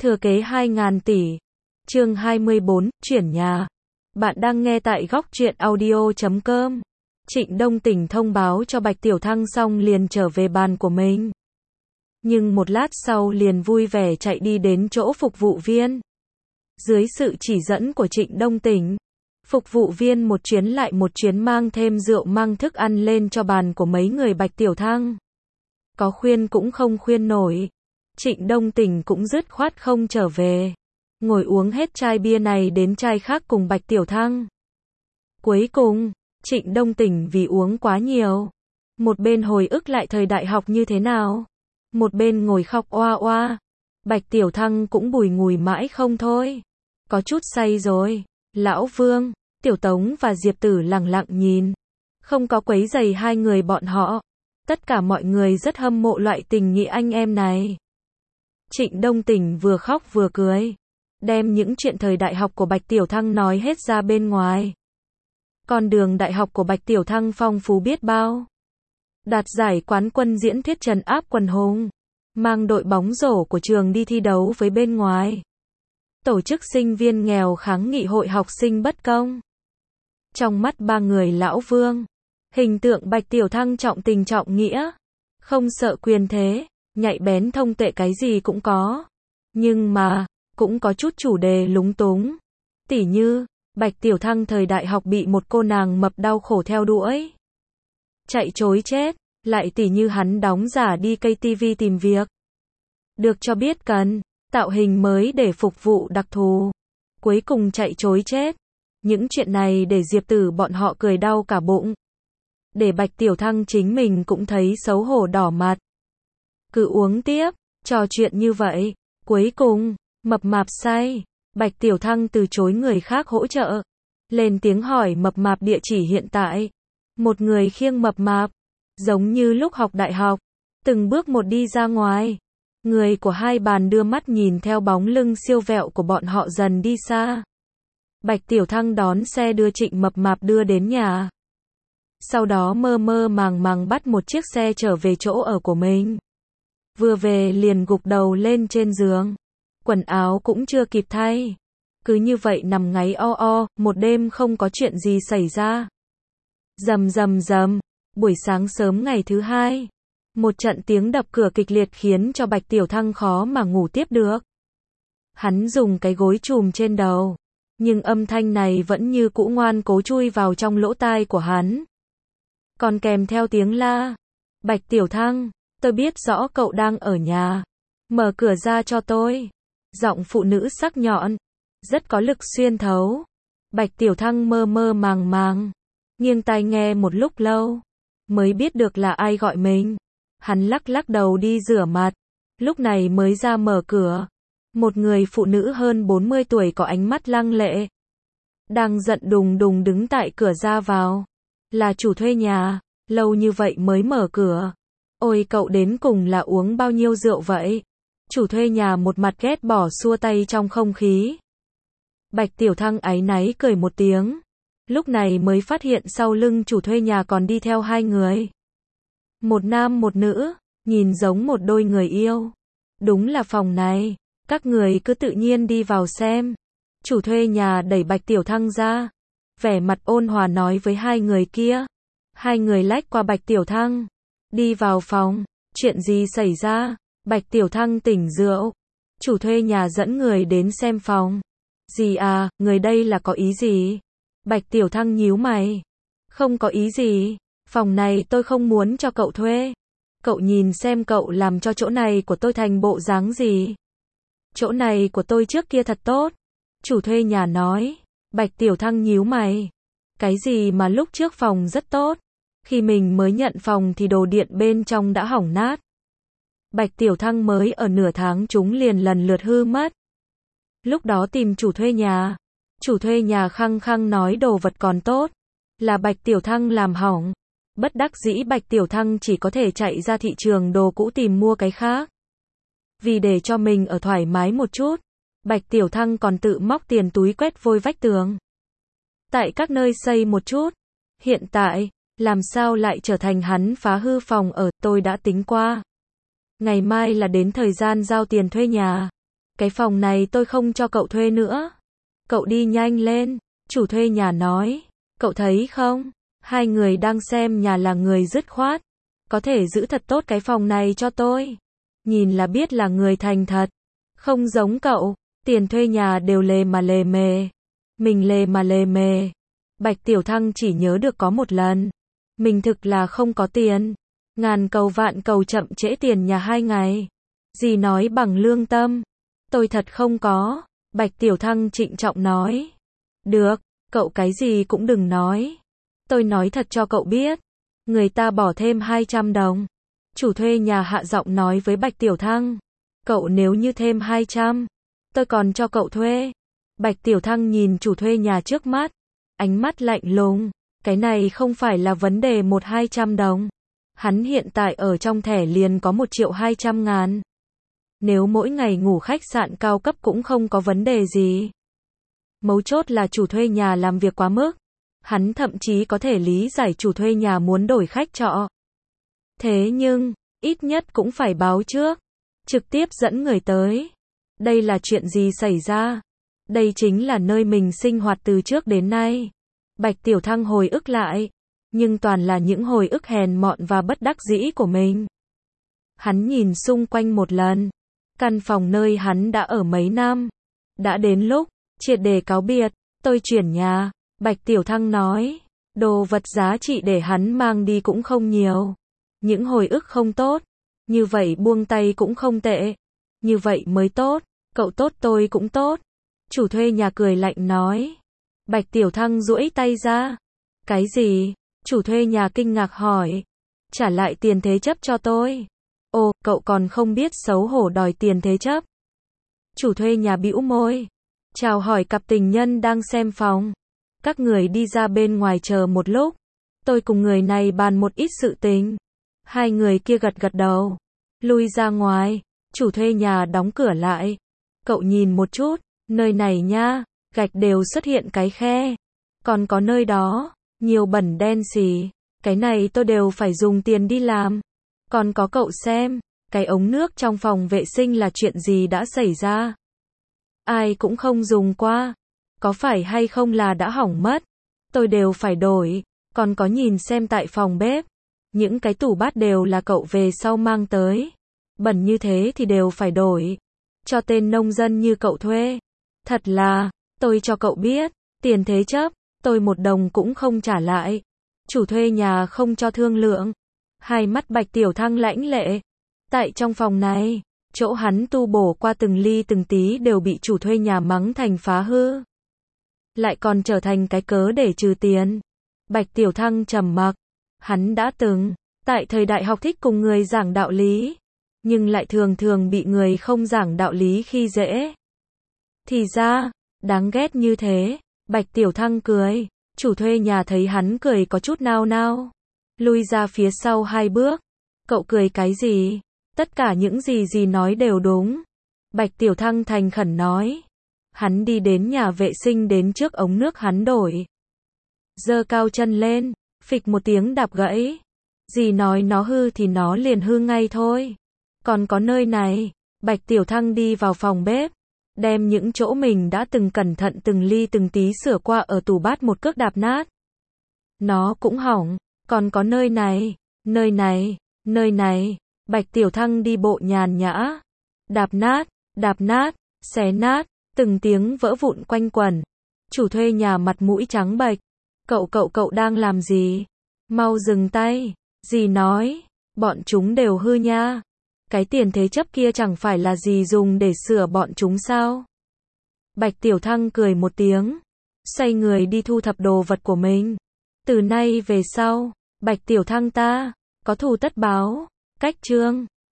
Thừa kế 2.000 tỷ. Chương 24, chuyển nhà. Bạn đang nghe tại góc truyện audio.com. Trịnh Đông Tỉnh thông báo cho Bạch Tiểu Thăng xong liền trở về bàn của mình. Nhưng một lát sau liền vui vẻ chạy đi đến chỗ phục vụ viên. Dưới sự chỉ dẫn của Trịnh Đông Tỉnh, phục vụ viên một chuyến lại một chuyến mang thêm rượu mang thức ăn lên cho bàn của mấy người Bạch Tiểu Thăng. Có khuyên cũng không khuyên nổi. Trịnh Đông Tỉnh cũng dứt khoát không trở về. Ngồi uống hết chai bia này đến chai khác cùng Bạch Tiểu Thăng. Cuối cùng, Trịnh Đông Tỉnh vì uống quá nhiều. Một bên hồi ức lại thời đại học như thế nào. Một bên ngồi khóc oa oa. Bạch Tiểu Thăng cũng bùi ngùi mãi không thôi. Có chút say rồi. Lão Vương, Tiểu Tống và Diệp Tử lặng lặng nhìn. Không có quấy rầy hai người bọn họ. Tất cả mọi người rất hâm mộ loại tình nghĩa anh em này. Trịnh Đông Tỉnh vừa khóc vừa cười. Đem những chuyện thời đại học của Bạch Tiểu Thăng nói hết ra bên ngoài. Con đường đại học của Bạch Tiểu Thăng phong phú biết bao. Đạt giải quán quân diễn thuyết trấn áp quần hùng. Mang đội bóng rổ của trường đi thi đấu với bên ngoài. Tổ chức sinh viên nghèo kháng nghị hội học sinh bất công. Trong mắt ba người lão Vương, hình tượng Bạch Tiểu Thăng trọng tình trọng nghĩa. Không sợ quyền thế, nhạy bén thông tuệ cái gì cũng có. Nhưng mà, cũng có chút chủ đề lúng túng. Tỉ như, Bạch Tiểu Thăng thời đại học bị một cô nàng mập đau khổ theo đuổi. Chạy trối chết, lại tỉ như hắn đóng giả đi KTV tìm việc. Được cho biết cần, tạo hình mới để phục vụ đặc thù. Cuối cùng chạy trối chết. Những chuyện này để Diệp Tử bọn họ cười đau cả bụng. Để Bạch Tiểu Thăng chính mình cũng thấy xấu hổ đỏ mặt. Cứ uống tiếp, trò chuyện như vậy. Cuối cùng, mập mạp say. Bạch Tiểu Thăng từ chối người khác hỗ trợ. Lên tiếng hỏi mập mạp địa chỉ hiện tại. Một người khiêng mập mạp. Giống như lúc học đại học. Từng bước một đi ra ngoài. Người của hai bàn đưa mắt nhìn theo bóng lưng siêu vẹo của bọn họ dần đi xa. Bạch Tiểu Thăng đón xe đưa Trịnh mập mạp đưa đến nhà. Sau đó mơ mơ màng màng bắt một chiếc xe trở về chỗ ở của mình. Vừa về liền gục đầu lên trên giường. Quần áo cũng chưa kịp thay. Cứ như vậy nằm ngáy o o, một đêm không có chuyện gì xảy ra. Rầm rầm rầm, buổi sáng sớm ngày thứ hai. Một trận tiếng đập cửa kịch liệt khiến cho Bạch Tiểu Thăng khó mà ngủ tiếp được. Hắn dùng cái gối chùm trên đầu. Nhưng âm thanh này vẫn như cũ ngoan cố chui vào trong lỗ tai của hắn. Còn kèm theo tiếng la. Bạch Tiểu Thăng, tôi biết rõ cậu đang ở nhà. Mở cửa ra cho tôi. Giọng phụ nữ sắc nhọn. Rất có lực xuyên thấu. Bạch Tiểu Thăng mơ mơ màng màng. Nghiêng tai nghe một lúc lâu. Mới biết được là ai gọi mình. Hắn lắc lắc đầu đi rửa mặt. Lúc này mới ra mở cửa. Một người phụ nữ hơn 40 tuổi có ánh mắt lăng lệ. Đang giận đùng đùng đứng tại cửa ra vào. Là chủ thuê nhà. Lâu như vậy mới mở cửa. Ôi cậu đến cùng là uống bao nhiêu rượu vậy? Chủ thuê nhà một mặt ghét bỏ xua tay trong không khí. Bạch Tiểu Thăng áy náy cười một tiếng. Lúc này mới phát hiện sau lưng chủ thuê nhà còn đi theo hai người. Một nam một nữ, nhìn giống một đôi người yêu. Đúng là phòng này, các người cứ tự nhiên đi vào xem. Chủ thuê nhà đẩy Bạch Tiểu Thăng ra. Vẻ mặt ôn hòa nói với hai người kia. Hai người lách qua Bạch Tiểu Thăng. Đi vào phòng, chuyện gì xảy ra? Bạch Tiểu Thăng tỉnh rượu. Chủ thuê nhà dẫn người đến xem phòng. Gì à, người đây là có ý gì? Bạch Tiểu Thăng nhíu mày. Không có ý gì, phòng này tôi không muốn cho cậu thuê. Cậu nhìn xem cậu làm cho chỗ này của tôi thành bộ dáng gì. Chỗ này của tôi trước kia thật tốt. Chủ thuê nhà nói. Bạch Tiểu Thăng nhíu mày. Cái gì mà lúc trước phòng rất tốt. Khi mình mới nhận phòng thì đồ điện bên trong đã hỏng nát. Bạch Tiểu Thăng mới ở nửa tháng chúng liền lần lượt hư mất. Lúc đó tìm chủ thuê nhà. Chủ thuê nhà khăng khăng nói đồ vật còn tốt. Là Bạch Tiểu Thăng làm hỏng. Bất đắc dĩ Bạch Tiểu Thăng chỉ có thể chạy ra thị trường đồ cũ tìm mua cái khác. Vì để cho mình ở thoải mái một chút, Bạch Tiểu Thăng còn tự móc tiền túi quét vôi vách tường. Tại các nơi xây một chút. Hiện tại, làm sao lại trở thành hắn phá hư phòng ở, tôi đã tính qua. Ngày mai là đến thời gian giao tiền thuê nhà. Cái phòng này tôi không cho cậu thuê nữa. Cậu đi nhanh lên, chủ thuê nhà nói. Cậu thấy không, hai người đang xem nhà là người dứt khoát. Có thể giữ thật tốt cái phòng này cho tôi. Nhìn là biết là người thành thật. Không giống cậu, tiền thuê nhà đều lề mà lề mề. Mình lề mà lề mề. Bạch Tiểu Thăng chỉ nhớ được có một lần. Mình thực là không có tiền. Ngàn cầu vạn cầu chậm trễ tiền nhà 2 ngày. Dì nói bằng lương tâm. Tôi thật không có. Bạch Tiểu Thăng trịnh trọng nói. Được, cậu cái gì cũng đừng nói. Tôi nói thật cho cậu biết. Người ta bỏ thêm 200 đồng. Chủ thuê nhà hạ giọng nói với Bạch Tiểu Thăng. Cậu nếu như thêm 200, tôi còn cho cậu thuê. Bạch Tiểu Thăng nhìn chủ thuê nhà trước mắt. Ánh mắt lạnh lùng. Cái này không phải là vấn đề 1-200 đồng. Hắn hiện tại ở trong thẻ liền có 1.200.000. Nếu mỗi ngày ngủ khách sạn cao cấp cũng không có vấn đề gì. Mấu chốt là chủ thuê nhà làm việc quá mức. Hắn thậm chí có thể lý giải chủ thuê nhà muốn đổi khách trọ. Thế nhưng, ít nhất cũng phải báo trước. Trực tiếp dẫn người tới. Đây là chuyện gì xảy ra? Đây chính là nơi mình sinh hoạt từ trước đến nay. Bạch Tiểu Thăng hồi ức lại. Nhưng toàn là những hồi ức hèn mọn và bất đắc dĩ của mình. Hắn nhìn xung quanh một lần. Căn phòng nơi hắn đã ở mấy năm. Đã đến lúc, triệt để cáo biệt. Tôi chuyển nhà. Bạch Tiểu Thăng nói. Đồ vật giá trị để hắn mang đi cũng không nhiều. Những hồi ức không tốt. Như vậy buông tay cũng không tệ. Như vậy mới tốt. Cậu tốt tôi cũng tốt. Chủ thuê nhà cười lạnh nói. Bạch Tiểu Thăng duỗi tay ra. Cái gì? Chủ thuê nhà kinh ngạc hỏi. Trả lại tiền thế chấp cho tôi. Ồ, cậu còn không biết xấu hổ đòi tiền thế chấp. Chủ thuê nhà bĩu môi. Chào hỏi cặp tình nhân đang xem phòng. Các người đi ra bên ngoài chờ một lúc. Tôi cùng người này bàn một ít sự tình. Hai người kia gật gật đầu. Lui ra ngoài. Chủ thuê nhà đóng cửa lại. Cậu nhìn một chút. Nơi này nha. Gạch đều xuất hiện cái khe. Còn có nơi đó. Nhiều bẩn đen xì. Cái này tôi đều phải dùng tiền đi làm. Còn có cậu xem. Cái ống nước trong phòng vệ sinh là chuyện gì đã xảy ra. Ai cũng không dùng qua. Có phải hay không là đã hỏng mất. Tôi đều phải đổi. Còn có nhìn xem tại phòng bếp. Những cái tủ bát đều là cậu về sau mang tới. Bẩn như thế thì đều phải đổi. Cho tên nông dân như cậu thuê. Thật là, tôi cho cậu biết. Tiền thế chấp, tôi 1 đồng cũng không trả lại. Chủ thuê nhà không cho thương lượng. Hai mắt Bạch Tiểu Thăng lãnh lệ. Tại trong phòng này, chỗ hắn tu bổ qua từng ly từng tí đều bị chủ thuê nhà mắng thành phá hư. Lại còn trở thành cái cớ để trừ tiền. Bạch Tiểu Thăng trầm mặc. Hắn đã từng, tại thời đại học thích cùng người giảng đạo lý. Nhưng lại thường thường bị người không giảng đạo lý khi dễ. Thì ra, đáng ghét như thế. Bạch Tiểu Thăng cười. Chủ thuê nhà thấy hắn cười có chút nao nao. Lui ra phía sau 2 bước. Cậu cười cái gì? Tất cả những gì nói đều đúng. Bạch Tiểu Thăng thành khẩn nói. Hắn đi đến nhà vệ sinh đến trước ống nước hắn đổi. Giơ cao chân lên. Phịch một tiếng đạp gãy. Dì nói nó hư thì nó liền hư ngay thôi. Còn có nơi này. Bạch Tiểu Thăng đi vào phòng bếp. Đem những chỗ mình đã từng cẩn thận từng ly từng tí sửa qua ở tủ bát một cước đạp nát. Nó cũng hỏng. Còn có nơi này. Nơi này. Nơi này. Bạch Tiểu Thăng đi bộ nhàn nhã. Đạp nát, xé nát. Từng tiếng vỡ vụn quanh quẩn. Chủ thuê nhà mặt mũi trắng bệch. Cậu đang làm gì? Mau dừng tay. Dì nói. Bọn chúng đều hư nha. Cái tiền thế chấp kia chẳng phải là gì dùng để sửa bọn chúng sao? Bạch Tiểu Thăng cười một tiếng. Xoay người đi thu thập đồ vật của mình. Từ nay về sau, Bạch Tiểu Thăng ta, có thù tất báo. Cách chương